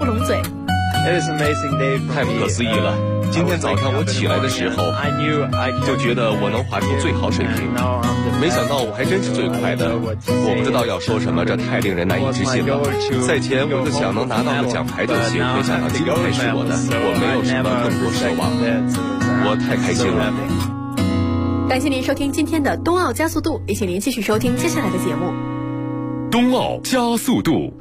不拢嘴。 太不可思议了！今天早上我起来的时候，就觉得我能滑出最好水平，没想到我还真是最快的。我不知道要说什么，这太令人难以置信了。赛前我就想能拿到个奖牌就行，没想到金牌是我的，我没有什么更多奢望，我太开心了。 感谢您收听今天的冬奥加速度，也请您继续收听接下来的节目。 冬奥加速度。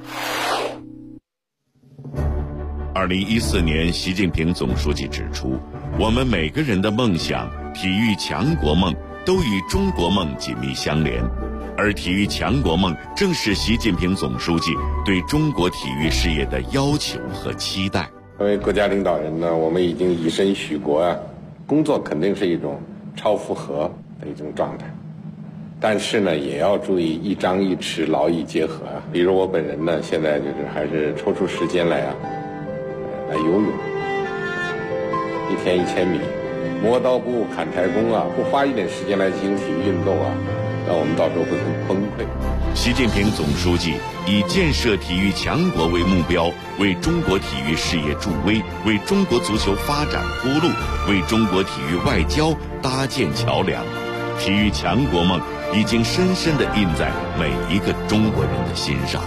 2014年，习近平总书记指出，我们每个人的梦想、体育强国梦都与中国梦紧密相连，而体育强国梦正是习近平总书记对中国体育事业的要求和期待。 作为国家领导人呢，我们已经以身许国啊，工作肯定是一种超负荷的一种状态，但是呢，也要注意一张一弛，劳逸结合啊。比如我本人呢，现在就是还是抽出时间来游泳，一天1000米，磨刀不误砍柴工啊，不花一点时间来进行体育运动啊，那我们到时候会很崩溃。 习近平总书记以建设体育强国为目标，为中国体育事业助威，为中国足球发展铺路，为中国体育外交搭建桥梁。体育强国梦已经深深地印在每一个中国人的心上。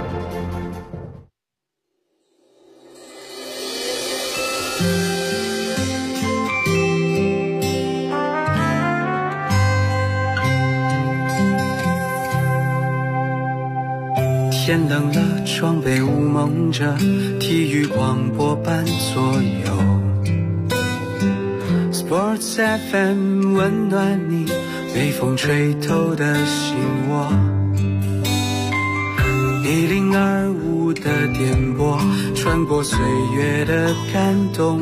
天冷了，窗被雾蒙着，体育广播伴左右。Sports FM 温暖你被风吹透的心窝。1025的电波穿过岁月的感动，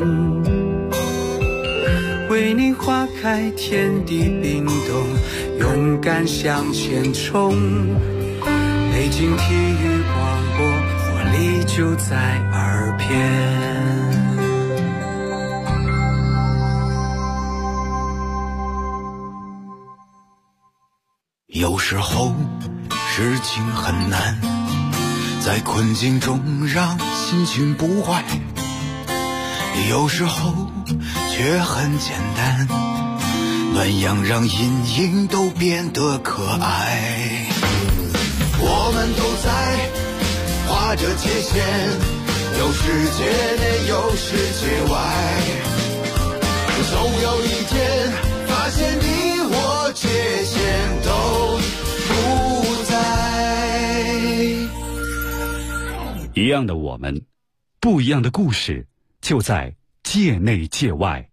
为你划开天地冰冻，勇敢向前冲。北京体育广播，活力就在耳边。有时候事情很难，在困境中让心情不坏，有时候却很简单，暖阳让阴影都变得可爱。我们都在划着界限，有世界内有世界外，总有一天发现你我界限都不在。 一样的我们，不一样的故事，就在界内界外。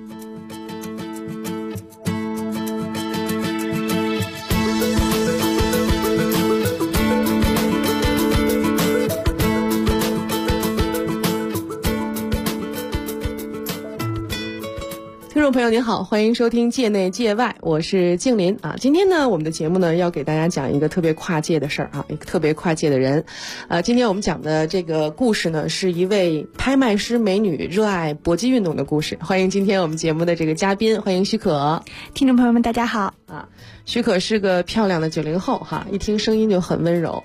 听众朋友您好，欢迎收听界内界外，我是静林啊。今天呢，我们的节目呢要给大家讲一个特别跨界的事儿啊，一个特别跨界的人。今天我们讲的这个故事呢，是一位拍卖师美女热爱搏击运动的故事。欢迎今天我们节目的这个嘉宾，欢迎许可。 听众朋友们大家好啊，许可是个漂亮的90后哈，一听声音就很温柔。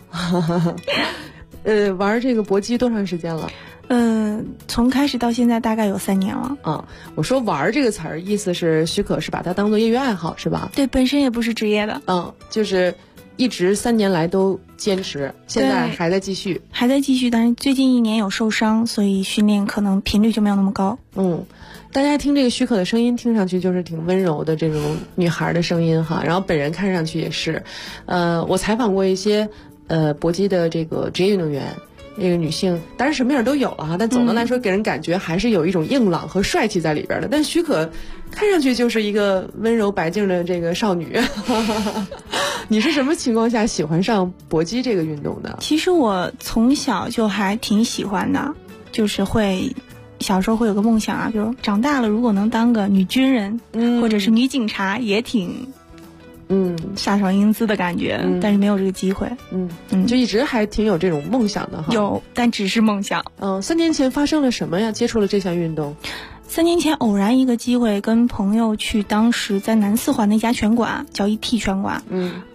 玩这个搏击多长时间了？ 从开始到现在大概有3年了。 啊，我说玩这个词儿，意思是许可是把它当做业余爱好是吧？ 对，本身也不是职业的。 就是一直3年来都坚持，现在还在继续， 但是最近1年有受伤，所以训练可能频率就没有那么高。 大家听这个许可的声音，听上去就是挺温柔的这种女孩的声音哈，然后本人看上去也是。我采访过一些搏击的这个职业运动员。那个女性当然什么样都有了哈，但总的来说给人感觉还是有一种硬朗和帅气在里边的。但许可看上去就是一个温柔白净的这个少女。你是什么情况下喜欢上搏击这个运动的？ 其实我从小就还挺喜欢的，就是小时候会有个梦想啊，比如长大了如果能当个女军人，或者是女警察，也挺飒爽英姿的感觉，但是没有这个机会。 就一直还挺有这种梦想的哈。 有，但只是梦想。 3年前发生了什么呀？接触了这项运动 ？3年前偶然一个机会，跟朋友去当时在南四环的一家拳馆，叫1T 拳馆。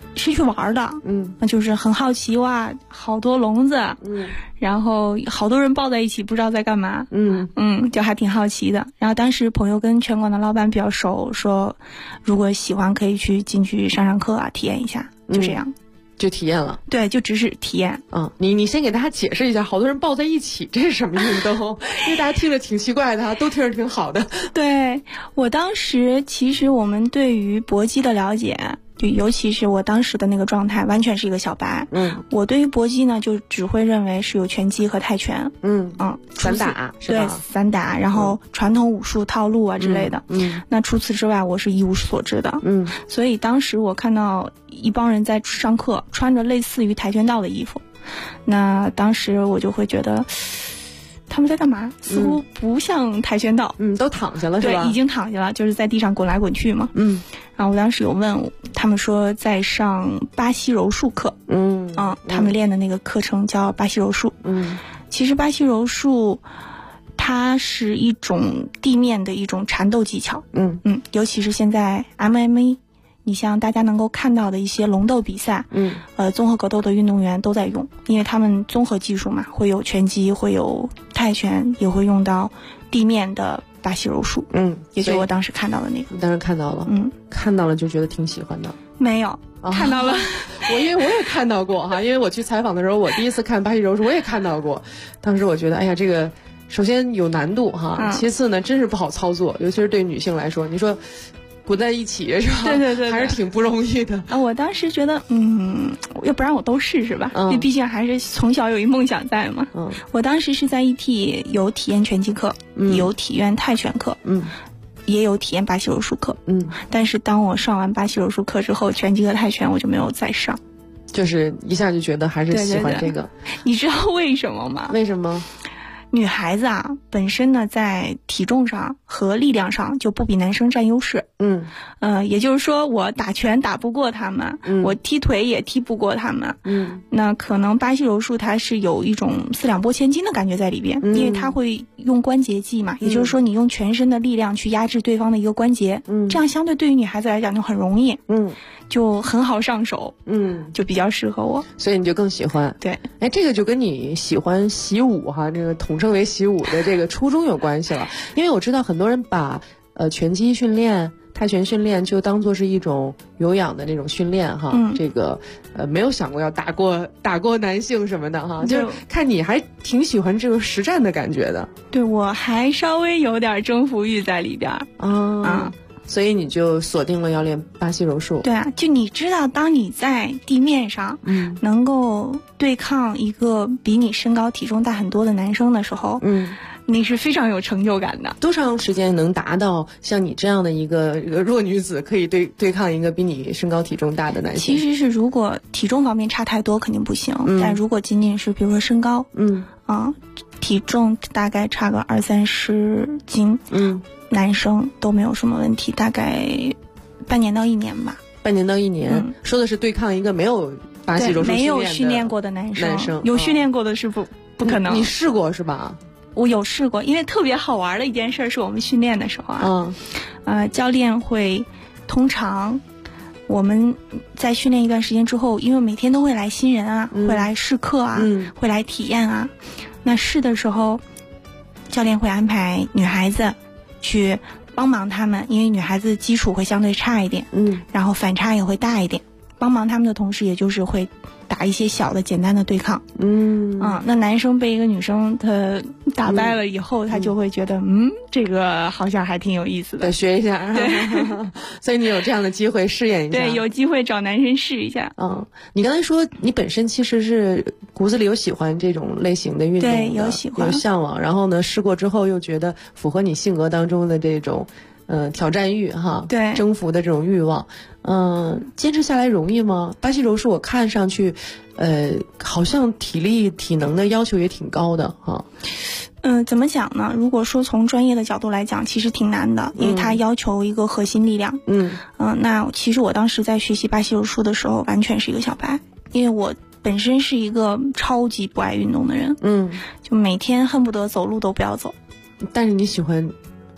是去玩的，就是很好奇哇，好多笼子，然后好多人抱在一起，不知道在干嘛，就还挺好奇的。然后当时朋友跟拳馆的老板比较熟，说如果喜欢可以去进去上课啊，体验一下，就这样。 就体验了， 对，就只是体验。 你先给大家解释一下，好多人抱在一起，这是什么运动？因为大家听着挺奇怪的，都听着挺好的。 对，我当时其实我们对于搏击的了解，就尤其是我当时的那个状态，完全是一个小白。我对于搏击呢，就只会认为是有拳击和泰拳。 散打是吧？ 对，散打，然后传统武术套路啊之类的。那除此之外，我是一无所知的。所以当时我看到一帮人在上课，穿着类似于跆拳道的衣服，那当时我就会觉得他们在干嘛？似乎不像跆拳道。 都躺下了是吧？ 对，已经躺下了，就是在地上滚来滚去嘛。然后我当时有问他们说在上巴西柔术课。他们练的那个课程叫巴西柔术。其实巴西柔术它是一种地面的一种缠斗技巧。尤其是现在 MMA， 你像大家能够看到的一些龙斗比赛，综合格斗的运动员都在用，因为他们综合技术嘛，会有拳击，会有泰拳，也会用到地面的巴西柔术。也就我当时看到的那个。 你当时看到了，看到了就觉得挺喜欢的。 没有。看到了， 因为我也看到过哈，因为我去采访的时候，我第一次看巴西柔术，我也看到过。当时我觉得，哎呀，这个首先有难度哈，其次呢，真是不好操作，尤其是对女性来说，你说滚在一起是吧？ 对， 还是挺不容易的。 我当时觉得，要不然我都试试吧，因为毕竟还是从小有一梦想在嘛。我当时是在ET有体验拳击课，有体验泰拳课，也有体验巴西柔术课。但是当我上完巴西柔术课之后，拳击和泰拳我就没有再上， 就是一下就觉得还是喜欢这个。 你知道为什么吗？ 为什么？ 女孩子啊，本身呢在体重上和力量上就不比男生占优势。也就是说我打拳打不过他们，我踢腿也踢不过他们。那可能巴西柔术它是有一种四两拨千斤的感觉在里边，因为它会用关节技嘛，也就是说你用全身的力量去压制对方的一个关节，这样相对对于女孩子来讲就很容易，就很好上手，就比较适合我， 所以你就更喜欢。 对， 这个就跟你喜欢习武哈，这个统称为习武的这个初衷有关系了。因为我知道很多人把拳击训练、泰拳训练就当做是一种有氧的那种训练哈，这个没有想过要打过男性什么的哈，就是看你还挺喜欢这个实战的感觉的。 对，我还稍微有点征服欲在里边所以你就锁定了要练巴西柔术。 对啊，就你知道，当你在地面上，能够对抗一个比你身高体重大很多的男生的时候，你是非常有成就感的。 多长时间能达到像你这样的一个弱女子可以对抗一个比你身高体重大的男性？ 其实是如果体重方面差太多肯定不行，但如果仅仅是比如说身高，体重大概差个20-30斤，男生都没有什么问题，大概半年到1年吧。 半年到1年，说的是对抗一个没有巴西柔术没有训练过的男生，有训练过的是不可能。 你试过是吧？ 我有试过，因为特别好玩的一件事是我们训练的时候教练会通常我们在训练一段时间之后，因为每天都会来新人啊，会来试课啊，会来体验啊。那试的时候，教练会安排女孩子去帮忙他们，因为女孩子基础会相对差一点，然后反差也会大一点。帮忙他们的同时，也就是会打一些小的简单的对抗。那男生被一个女生他打败了以后，他就会觉得这个好像还挺有意思的， 得学一下。所以你有这样的机会试验一下。 对，有机会找男生试一下。 你刚才说你本身其实是骨子里有喜欢这种类型的运动的， 对，有喜欢， 有向往，然后呢试过之后又觉得符合你性格当中的这种挑战欲哈， 对， 征服的这种欲望。坚持下来容易吗？巴西柔术我看上去好像体力体能的要求也挺高的哈。 怎么讲呢？如果说从专业的角度来讲，其实挺难的，因为它要求一个核心力量。那其实我当时在学习巴西柔术的时候，完全是一个小白，因为我本身是一个超级不爱运动的人，就每天恨不得走路都不要走。 但是你喜欢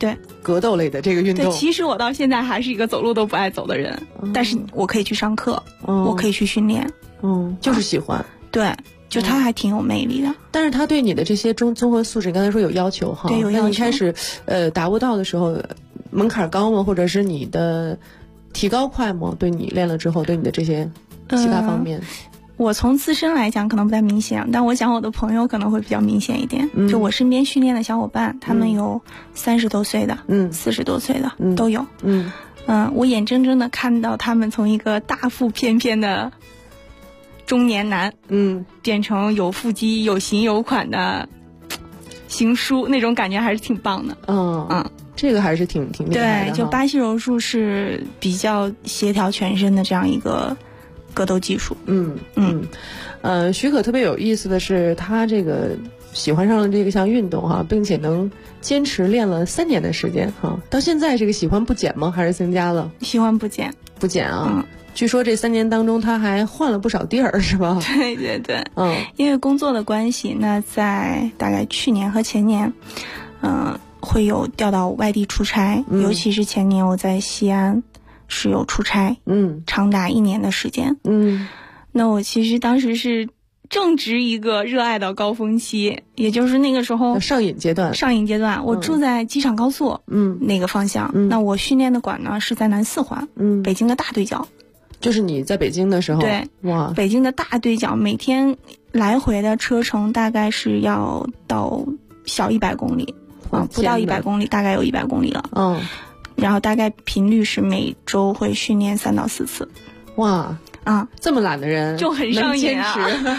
对， 格斗类的这个运动。 对，其实我到现在还是一个走路都不爱走的人，但是我可以去上课，我可以去训练， 就是喜欢。 对，就它还挺有魅力的。 但是它对你的这些综合素质，你刚才说有要求哈？ 对，有要求。 你开始达不到的时候，门槛高吗？或者是你的提高快吗？对你练了之后，对你的这些其他方面？ 我从自身来讲可能不太明显，但我讲我的朋友可能会比较明显一点。就我身边训练的小伙伴，他们有30多岁的，40多岁的，都有。我眼睁睁的看到他们从一个大腹便便的中年男，变成有腹肌、有型有款的行书，那种感觉还是挺棒的。 这个还是挺厉害的。 对，就巴西柔术是比较协调全身的这样一个格斗技术。 许可特别有意思的是，他这个喜欢上了这个项运动哈，并且能坚持练了3年的时间哈，到现在这个喜欢不减吗？还是增加了？ 喜欢不减， 不减啊。据说这3年当中，他还换了不少地儿，是吧？ 对对对，因为工作的关系，那在大概去年和前年，会有调到外地出差，尤其是前年我在西安是有出差，长达1年的时间，那我其实当时是正值一个热爱的高峰期，也就是那个时候上瘾阶段， 我住在机场高速，那个方向，那我训练的馆呢是在南四环，北京的大对角。 就是你在北京的时候， 对， 哇， 北京的大对角，每天来回的车程大概是要到小100公里，不到100公里，大概有100公里了，然后大概频率是每周会训练3到4次， 哇，这么懒的人就很上瘾啊，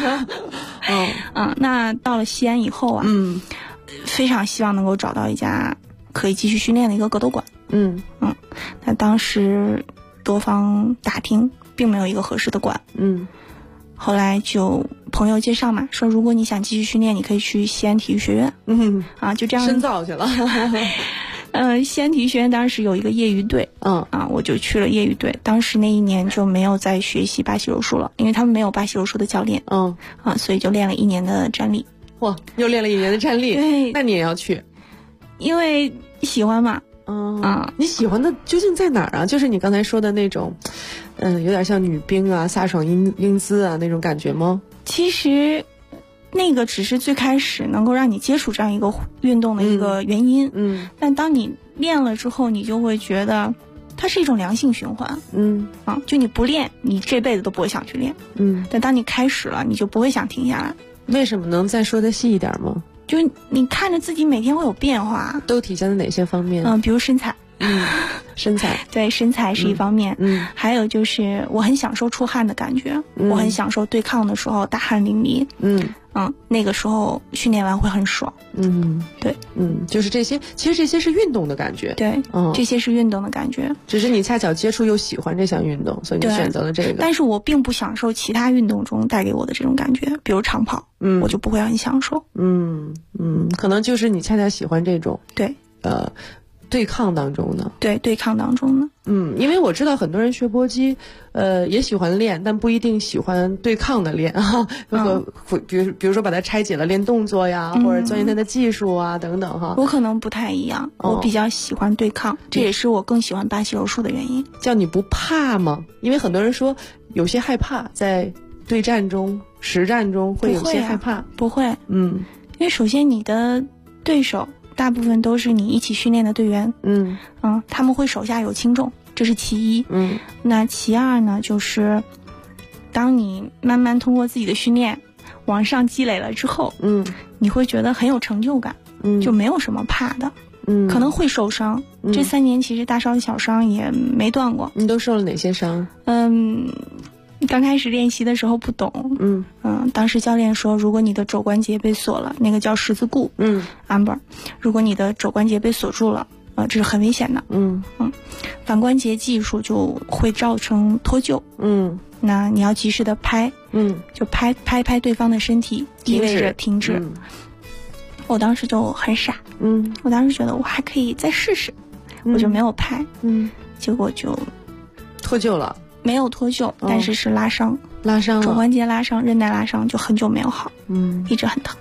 那到了西安以后啊，非常希望能够找到一家可以继续训练的一个格斗馆，那当时多方打听，并没有一个合适的馆。后来就朋友介绍嘛，说如果你想继续训练，你可以去西安体育学院。就这样深造去了。 西安体育学院当时有一个业余队，我就去了业余队。当时那1年就没有再学习巴西柔术了，因为他们没有巴西柔术的教练。所以就练了1年的站立。 哇，又练了1年的站立。 对， 那你也要去， 因为喜欢嘛。 你喜欢的究竟在哪儿啊？就是你刚才说的那种，有点像女兵啊、飒爽英姿啊那种感觉吗？ 其实，那个只是最开始能够让你接触这样一个运动的一个原因。但当你练了之后，你就会觉得它是一种良性循环。就你不练，你这辈子都不会想去练。但当你开始了，你就不会想停下来。 为什么？能再说的细一点吗？ 就你看着自己每天会有变化， 都体现在哪些方面？ 比如身材， 身材， 对，身材是一方面，还有就是我很享受出汗的感觉，我很享受对抗的时候大汗淋漓，那个时候训练完会很爽，对， 就是这些，其实这些是运动的感觉， 对，这些是运动的感觉， 只是你恰巧接触又喜欢这项运动，所以你选择了这个。 但是我并不享受其他运动中带给我的这种感觉，比如长跑，我就不会很享受， 可能就是你恰恰喜欢这种， 对， 对抗当中的， 对，对抗当中的， 因为我知道很多人学搏击，也喜欢练，但不一定喜欢对抗的练啊。比如说把它拆解了练动作呀，或者钻研它的技术啊等等哈。 我可能不太一样，我比较喜欢对抗，这也是我更喜欢巴西柔术的原因。 叫你不怕吗？因为很多人说有些害怕，在对战中、实战中会有些害怕。 不会，因为首先你的对手大部分都是你一起训练的队员，他们会手下有轻重，这是其一。那其二呢，就是当你慢慢通过自己的训练往上积累了之后，你会觉得很有成就感，就没有什么怕的。可能会受伤，这3年其实大伤小伤也没断过。 你都受了哪些伤？ 刚开始练习的时候不懂，当时教练说，如果你的肘关节被锁了，那个叫十字固，amber，如果你的肘关节被锁住了，这是很危险的，反关节技术就会造成脱臼，那你要及时的拍，就拍对方的身体，意味着停止。我当时就很傻，我当时觉得我还可以再试试，我就没有拍，结果就脱臼了。 没有脱臼，但是拉伤， 肘关节拉伤，韧带拉伤，就很久没有好，一直很疼。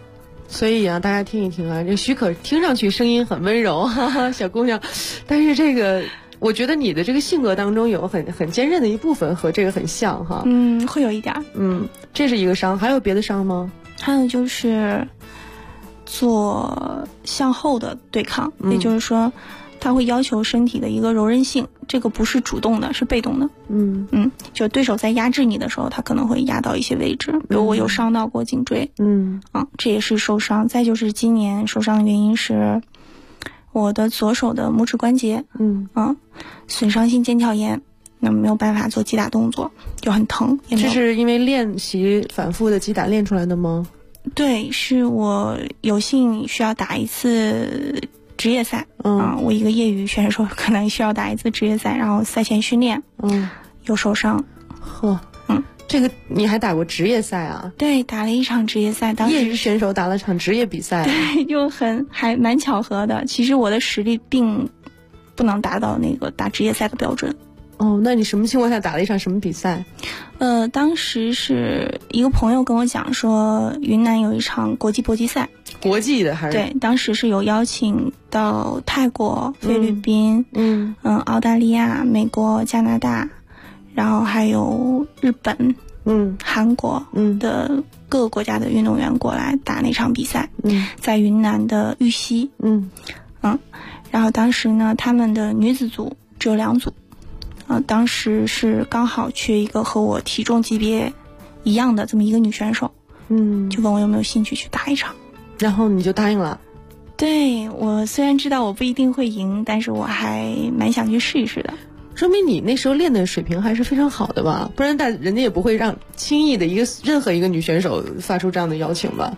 所以啊，大家听一听啊，这许可听上去声音很温柔，哈哈，小姑娘，但是这个我觉得你的这个性格当中有很坚韧的一部分，和这个很像哈。 会有一点。 这是一个伤，还有别的伤吗？ 还有就是做向后的对抗，也就是说它会要求身体的一个柔韧性，这个不是主动的，是被动的。就对手在压制你的时候，他可能会压到一些位置，比如我有伤到过颈椎，这也是受伤。再就是今年受伤的原因是我的左手的拇指关节，损伤性腱鞘炎，那没有办法做击打动作，就很疼。 这是因为练习反复的击打练出来的吗？ 对，是我有幸需要打一次职业赛，我一个业余选手可能需要打一次职业赛，然后赛前训练，有受伤。 这个你还打过职业赛啊？ 对，打了一场职业赛，当时业余选手打了场职业比赛， 对，就还蛮巧合的。其实我的实力并不能达到那个打职业赛的标准。 那你什么情况下打了一场什么比赛？ 当时是一个朋友跟我讲说，云南有一场国际搏击赛， 国际的还是？ 对，当时是有邀请到泰国、菲律宾、澳大利亚、美国、加拿大，然后还有日本、韩国的各个国家的运动员过来打那场比赛，在云南的玉溪，然后当时呢，他们的女子组只有2组。当时是刚好缺一个和我体重级别一样的这么一个女选手，就问我有没有兴趣去打一场， 然后你就答应了。 对，我虽然知道我不一定会赢，但是我还蛮想去试一试的。 说明你那时候练的水平还是非常好的吧？不然人家也不会让轻易的任何一个女选手发出这样的邀请吧？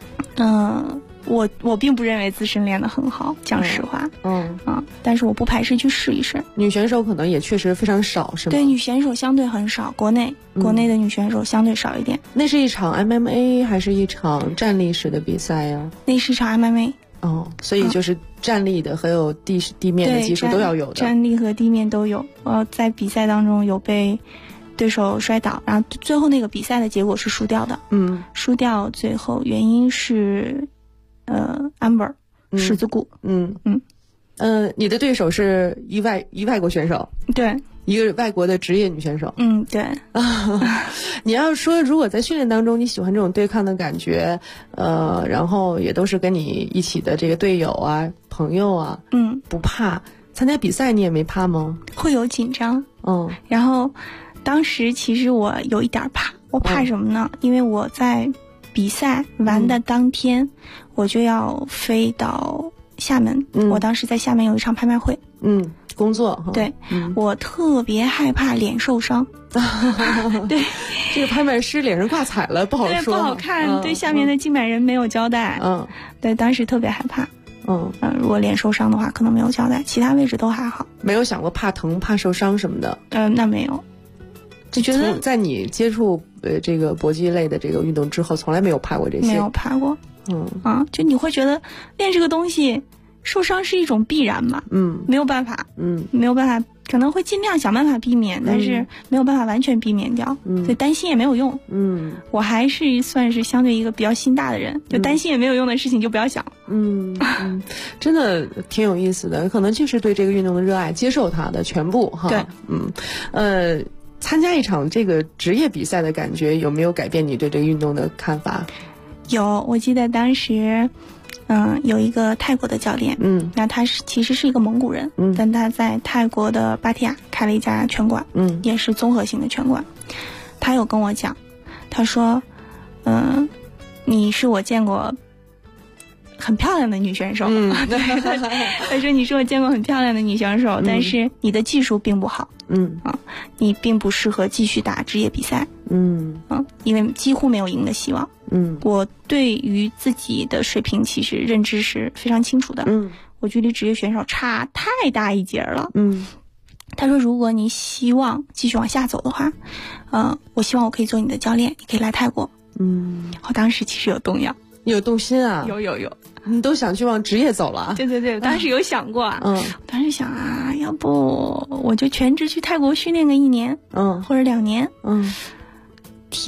我并不认为自身练得很好，讲实话。但是我不排斥去试一试。 女选手可能也确实非常少，是吗？ 对，女选手相对很少，国内的女选手相对少一点。 那是一场 MMA 还是一场站立式的比赛呀？ 那是一场 MMA。 所以就是站立的还有地面的技术都要有的。 站立和地面都有。在比赛当中有被对手摔倒，然后最后那个比赛的结果是输掉的。输掉最后原因是Amber 十字骨。 你的对手是一外国选手？对，一个外国的职业女选手。 对。 你要说如果在训练当中你喜欢这种对抗的感觉，然后也都是跟你一起的这个队友啊、朋友啊，不怕参加比赛，你也没怕吗？ 会有紧张。然后当时其实我有一点怕，我怕什么呢？因为我在比赛完的当天，我就要飞到厦门。我当时在厦门有一场拍卖会。 工作。 对，我特别害怕脸受伤。对， 这个拍卖师脸上挂彩了，不好说， 对，不好看。对，下面的竞买人没有交代。对，当时特别害怕。如果脸受伤的话，可能没有交代，其他位置都还好。 没有想过怕疼、怕受伤什么的？ 那没有。就觉得在你接触这个搏击类的这个运动之后，从来没有怕过这些。 没有怕过。就你会觉得练这个东西受伤是一种必然吧？没有办法。没有办法，可能会尽量想办法避免，但是没有办法完全避免掉。所以担心也没有用。我还是算是相对一个比较心大的人，就担心也没有用的事情就不要想。 真的挺有意思的，可能就是对这个运动的热爱，接受它的全部哈。 对。 参加一场这个职业比赛的感觉有没有改变你对这个运动的看法？ 有，我记得当时有一个泰国的教练，那他其实是一个蒙古人，但他在泰国的芭提雅开了一家拳馆，也是综合性的拳馆。他有跟我讲，他说你是我见过很漂亮的女选手。他说你是我见过很漂亮的女选手，但是你的技术并不好。你并不适合继续打职业比赛。因为几乎没有赢的希望。我对于自己的水平其实认知是非常清楚的。我距离职业选手差太大一截了。他说如果你希望继续往下走的话，我希望我可以做你的教练，你可以来泰国。我当时其实有动摇。 你有动心啊？ 有。 你都想去往职业走了？ 对，我当时有想过。我当时想要不我就全职去泰国训练个1年，或者2年。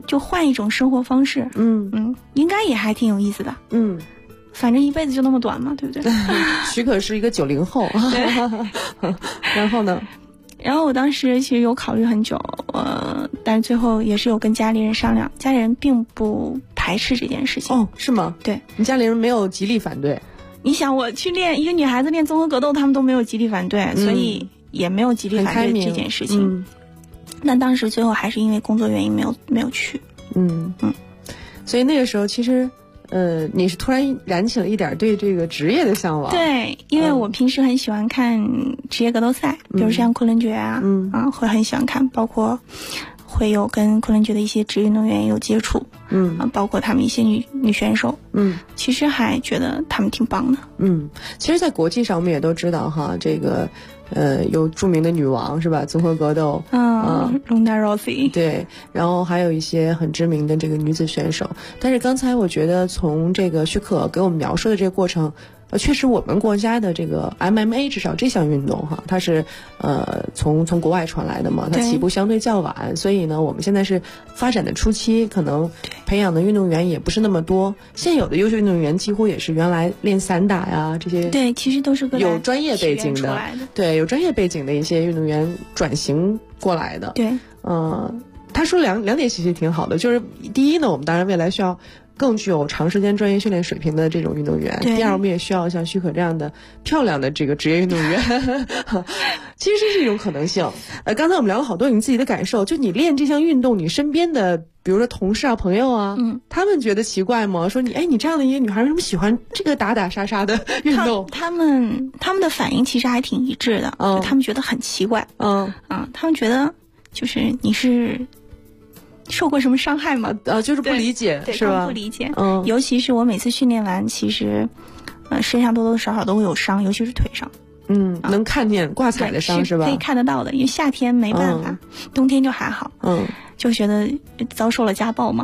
就换一种生活方式。应该也还挺有意思的。反正一辈子就那么短嘛，对不对？ 许可是一个90后。然后呢？ 然后我当时其实有考虑很久，但是最后也是有跟家里人商量，家里人并不排斥这件事情。 哦，是吗？ 对， 你家里人没有极力反对。 你想我去练一个女孩子练综合格斗，他们都没有极力反对，所以也没有极力反对这件事情。但当时最后还是因为工作原因没有去。 所以那个时候其实你是突然燃起了一点对这个职业的向往。 对，因为我平时很喜欢看职业格斗赛，比如像昆仑决啊，会很喜欢看，包括会有跟昆仑决的一些职业运动员有接触，包括他们一些女选手，其实还觉得他们挺棒的。 其实在国际上我们也都知道哈，这个有著名的女王是吧？综合格斗 Ronda Rousey， 对，然后还有一些很知名的这个女子选手。但是刚才我觉得从这个许可给我们描述的这个过程，确实我们国家的这个 MMA 至少这项运动哈，它是从国外传来的嘛，它起步相对较晚，所以呢我们现在是发展的初期，可能培养的运动员也不是那么多。现有的优秀运动员几乎也是原来练散打呀这些， 对，其实都是有专业背景的，对，有专业背景的一些运动员转型过来的。 对， 他说两点其实挺好的，就是第一呢，我们当然未来需要更具有长时间专业训练水平的这种运动员。第二，我们也需要像许可这样的漂亮的这个职业运动员。其实是一种可能性。刚才我们聊了好多你自己的感受，就你练这项运动，你身边的比如说同事啊、朋友啊，他们觉得奇怪吗？说你这样的一个女孩为什么喜欢这个打打杀杀的运动？ 他们的反应其实还挺一致的，他们觉得很奇怪。他们觉得就是你是受过什么伤害吗？ 就是不理解， 对， 是吧？ 不理解。尤其是我每次训练完，其实身上多多少少都会有伤，尤其是腿上。 能看见挂彩的伤是吧？ 可以看得到的，因为夏天没办法，冬天就还好。就觉得遭受了家暴嘛。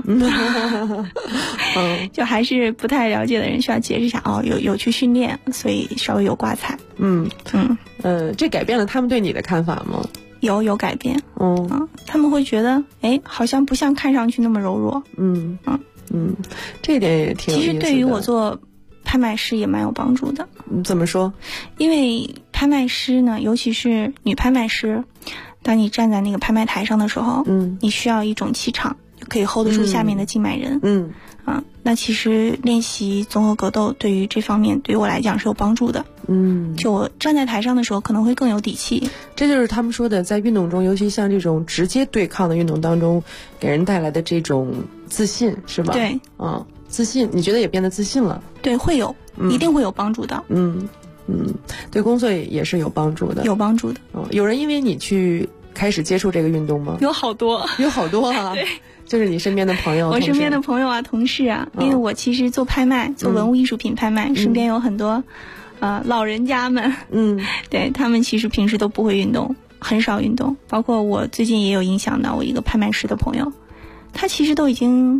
就还是不太了解的人需要解释一下，有去训练，所以稍微有挂彩。 这改变了他们对你的看法吗？ 有改变。他们会觉得好像不像看上去那么柔弱。 这一点也挺有意思的。 其实对于我做拍卖师也蛮有帮助的。 怎么说？ 因为拍卖师呢，尤其是女拍卖师，当你站在那个拍卖台上的时候，你需要一种气场，就可以 hold 得住下面的竞买人。那其实练习综合格斗对于这方面对于我来讲是有帮助的。就我站在台上的时候可能会更有底气。 这就是他们说的，在运动中，尤其像这种直接对抗的运动当中，给人带来的这种自信，是吧？ 对， 自信，你觉得也变得自信了？ 对，会有，一定会有帮助的。 对工作也是有帮助的。 有帮助的。 有人因为你去开始接触这个运动吗？ 有好多啊。 对，就是你身边的朋友。 我身边的朋友啊，同事啊，因为我其实做拍卖，做文物艺术品拍卖，身边有很多老人家们。对，他们其实平时都不会运动，很少运动。包括我最近也有影响到我一个拍卖师的朋友，他其实都已经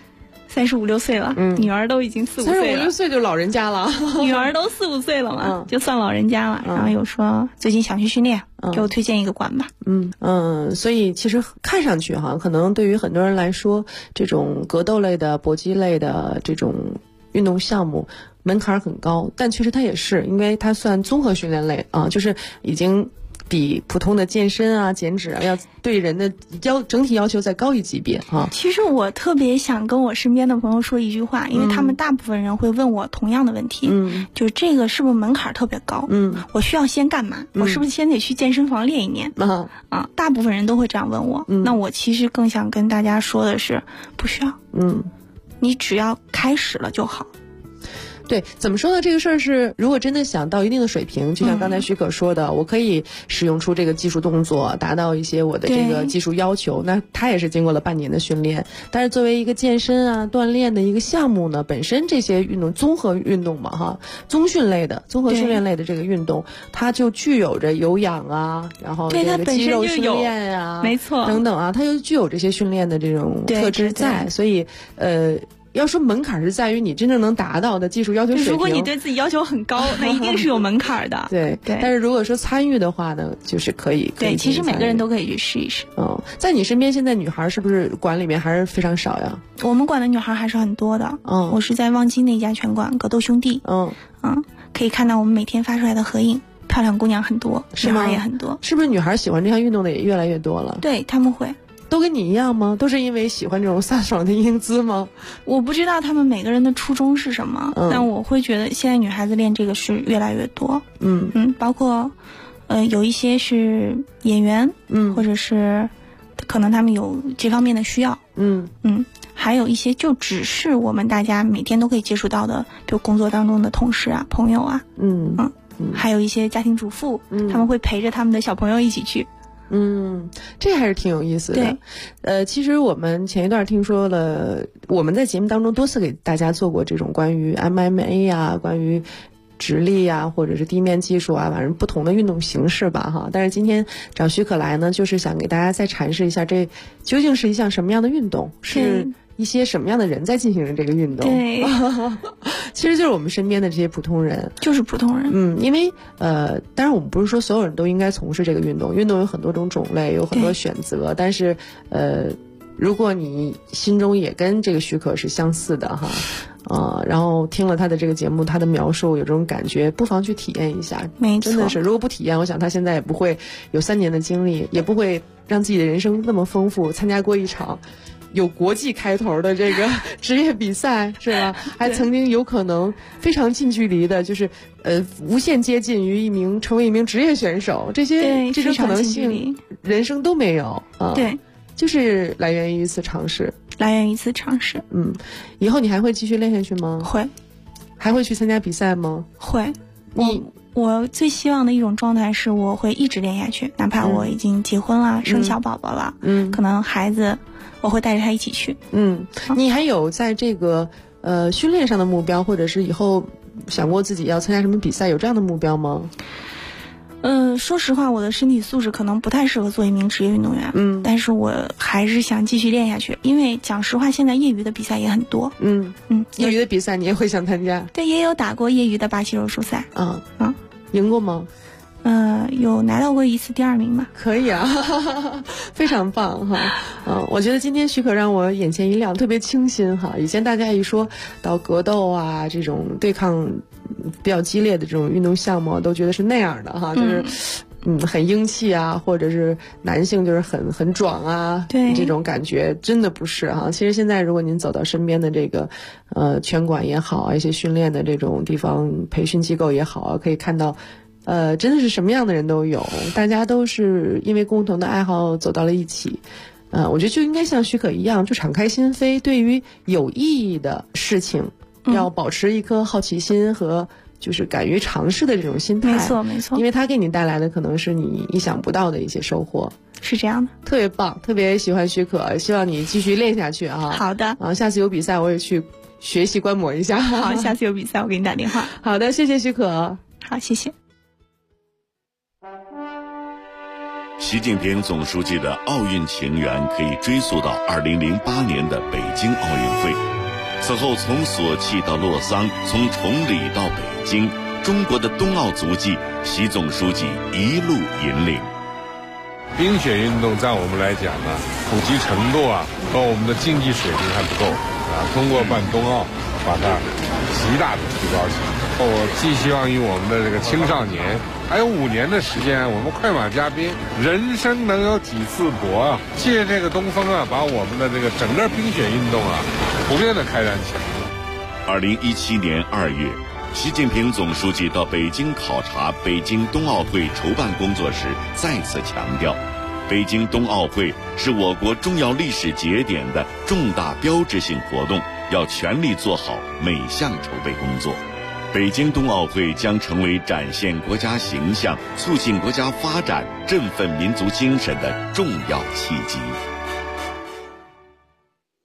35、6岁了，女儿都已经4、5岁了。 35、6岁就老人家了， 女儿都4、5岁了嘛，就算老人家了。然后有说最近想去训练，给我推荐一个馆吧。 所以其实看上去哈，可能对于很多人来说，这种格斗类的、搏击类的这种运动项目门槛很高，但其实它也是，因为它算综合训练类啊，就是已经比普通的健身啊、减脂啊要对人的整体要求再高一级别啊。 其实我特别想跟我身边的朋友说一句话，因为他们大部分人会问我同样的问题，就是这个是不是门槛特别高？我需要先干嘛？我是不是先得去健身房练一年？大部分人都会这样问我。那我其实更想跟大家说的是，不需要。你只要开始了就好。 对，怎么说呢？这个事儿是，如果真的想到一定的水平，就像刚才许可说的，我可以使用出这个技术动作，达到一些我的这个技术要求。那他也是经过了半年的训练。但是作为一个健身啊、锻炼的一个项目呢，本身这些运动综合运动嘛，哈，综合训练类的这个运动，它就具有着有氧啊，然后这个肌肉训练啊， 没错， 等等啊，它就具有这些训练的这种特质在，所以要说门槛是在于你真正能达到的技术要求水平。 如果你对自己要求很高，那一定是有门槛的。 对。但是如果说参与的话呢，就是可以。 对，其实每个人都可以去试一试。 在你身边现在女孩是不是馆里面还是非常少呀？ 我们馆的女孩还是很多的。我是在望京那家拳馆格斗兄弟。可以看到我们每天发出来的合影，漂亮姑娘很多，女孩也很多。 是不是女孩喜欢这项运动的也越来越多了？ 对，他们会。 都跟你一样吗？都是因为喜欢这种飒爽的英姿吗？ 我不知道他们每个人的初衷是什么，但我会觉得现在女孩子练这个是越来越多。包括有一些是演员，或者是可能他们有这方面的需要。还有一些就只是我们大家每天都可以接触到的，比如工作当中的同事啊、朋友啊。还有一些家庭主妇，他们会陪着他们的小朋友一起去。 这还是挺有意思的。 对， 其实我们前一段听说了，我们在节目当中多次给大家做过这种关于 MMA 啊，关于直立啊，或者是地面技术啊，反正不同的运动形式吧，哈。但是今天找许可来呢，就是想给大家再阐释一下，这究竟是一项什么样的运动，是一些什么样的人在进行着这个运动。 对， 其实就是我们身边的这些普通人， 就是普通人。 因为当然我们不是说所有人都应该从事这个运动，运动有很多种种类，有很多选择，但是如果你心中也跟这个许可是相似的哈，然后听了他的这个节目，他的描述有这种感觉，不妨去体验一下。 没错， 真的是，如果不体验，我想他现在也不会有3年的经历，也不会让自己的人生那么丰富，参加过一场有国际开头的这个职业比赛，是吧？还曾经有可能非常近距离的，就是无限接近于成为一名职业选手，这种可能性人生都没有啊。 对， 就是来源于一次尝试。以后你还会继续练下去吗？ 会。 还会去参加比赛吗？ 会。我最希望的一种状态是我会一直练下去，哪怕我已经结婚了，生小宝宝了，可能孩子我会带着他一起去。 你还有在这个训练上的目标，或者是以后想过自己要参加什么比赛，有这样的目标吗？ 说实话，我的身体素质可能不太适合做一名职业运动员。但是我还是想继续练下去，因为讲实话，现在业余的比赛也很多。 业余的比赛你也会想参加？ 对，也有打过业余的巴西柔术赛。 赢过吗？ 有拿到过一次第2名吧。 可以啊，非常棒哈。我觉得今天许可让我眼前一亮，特别清新哈。以前大家一说到格斗啊这种对抗比较激烈的这种运动项目，都觉得是那样的哈，就是很英气啊，或者是男性就是很壮啊， 对， 这种感觉真的不是哈。其实现在如果您走到身边的这个拳馆也好啊，一些训练的这种地方培训机构也好啊，可以看到真的是什么样的人都有，大家都是因为共同的爱好走到了一起。我觉得就应该像许可一样，就敞开心扉，对于有意义的事情要保持一颗好奇心和就是敢于尝试的这种心态。 没错没错， 因为它给你带来的可能是你意想不到的一些收获。 是这样的， 特别棒，特别喜欢许可，希望你继续练下去啊。 好的， 下次有比赛我也去学习观摩一下。 好，下次有比赛我给你打电话。 好的，谢谢许可。 好，谢谢。 习近平总书记的奥运情缘可以追溯到2008年的北京奥运会。此后从索契到洛桑，从崇礼到北京，中国的冬奥足迹，习总书记一路引领。 冰雪运动在我们来讲呢，普及程度和我们的竞技水平还不够通过办冬奥，把它极大的提高起来。我寄希望于我们的这个青少年，还有5年的时间，我们快马加鞭，人生能有几次搏借这个东风把我们的这个整个冰雪运动普遍的开展起来。 2017年2月，习近平总书记到北京考察北京冬奥会筹办工作时，再次强调，北京冬奥会是我国重要历史节点的重大标志性活动，要全力做好每项筹备工作。北京冬奥会将成为展现国家形象、促进国家发展、振奋民族精神的重要契机。